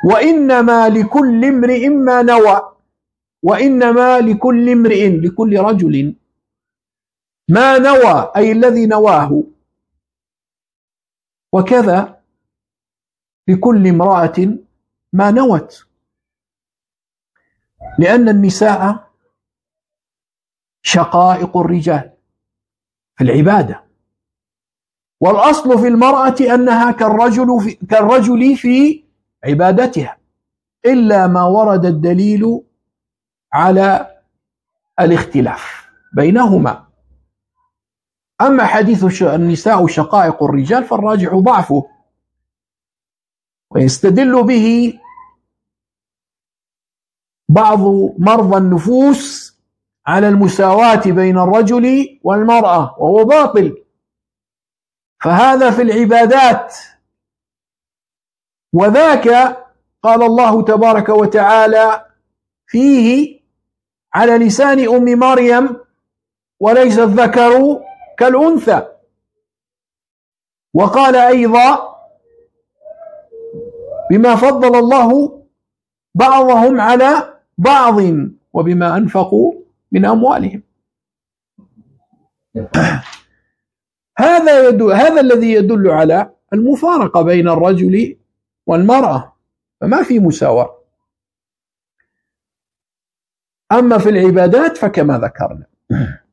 وإنما لكل امرئ ما نوى، وإنما لكل امرئ، لكل رجل، ما نوى أي الذي نواه، وكذا لكل امرأة ما نوت، لأن النساء شقائق الرجال في العبادة، والأصل في المرأة أنها كالرجل في عبادتها، إلا ما ورد الدليل على الاختلاف بينهما. أما حديث النساء شقائق الرجال فالراجح ضعفه، ويستدل به بعض مرضى النفوس على المساواة بين الرجل والمرأة، وهو باطل، فهذا في العبادات، وذاك قال الله تبارك وتعالى فيه على لسان أم مريم: وليس الذكر كالأنثى. وقال أيضا: بما فضل الله بعضهم على بعض وبما أنفقوا من أموالهم. هذا الذي يدل على المفارقة بين الرجل والمرأة، فما في مساواة. أما في العبادات فكما ذكرنا.